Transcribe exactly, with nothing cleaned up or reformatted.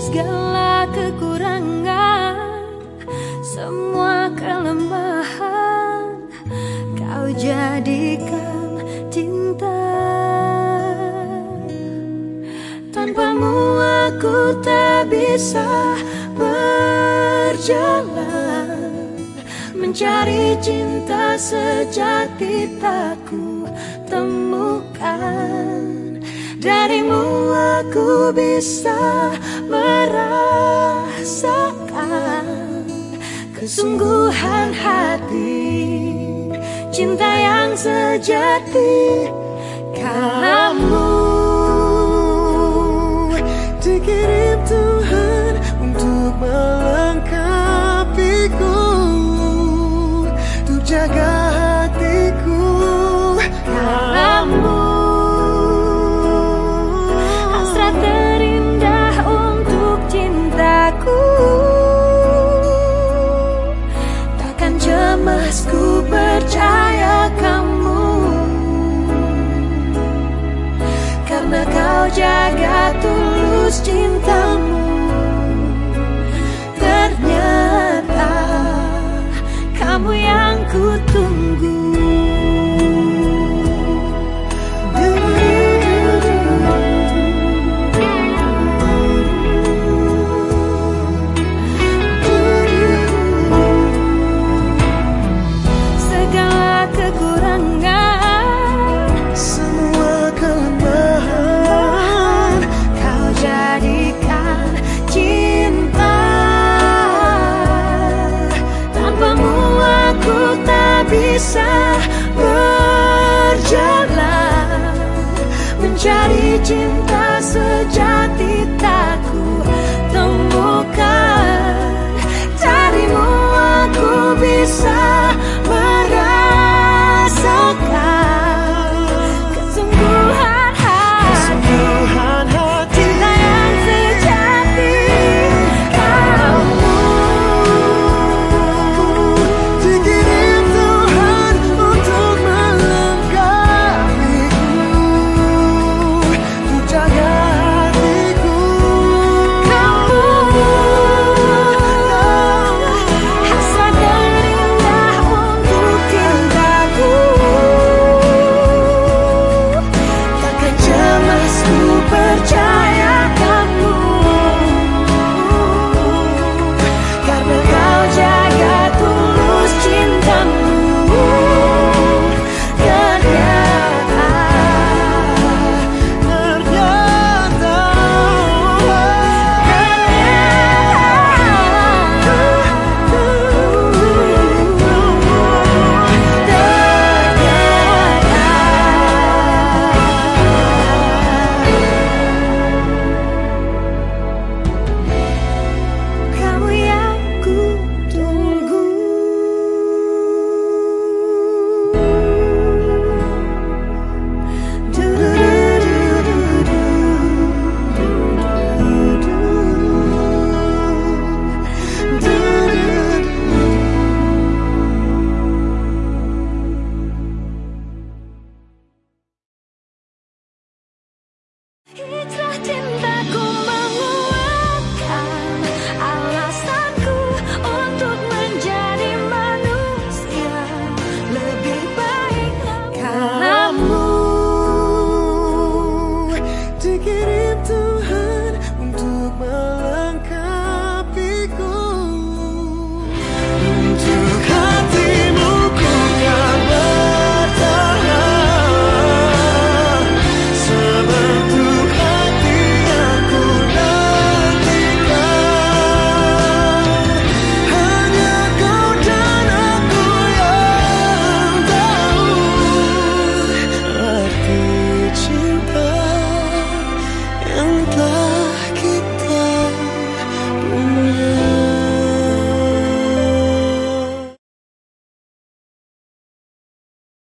segala kekurangan, semua kelemahan kau jadikan cinta. Tanpamu aku tak bisa berjalan, mencari cinta sejati tak ku temukan. Darimu aku bisa merasakan kesungguhan hati, cinta yang sejati. Kamu dikirim Tuhan untuk melengkapiku, untuk jaga hatiku. Kamu hasrat terindah untuk cintaku, takkan cemas ku percaya kamu, karena kau jaga tulus cintamu. Ternyata kamu yang ku tunggu. Segala kekurangan, semua kelemahan kau jadikan cinta. Tanpamu aku tak bisa berjalan, mencari cinta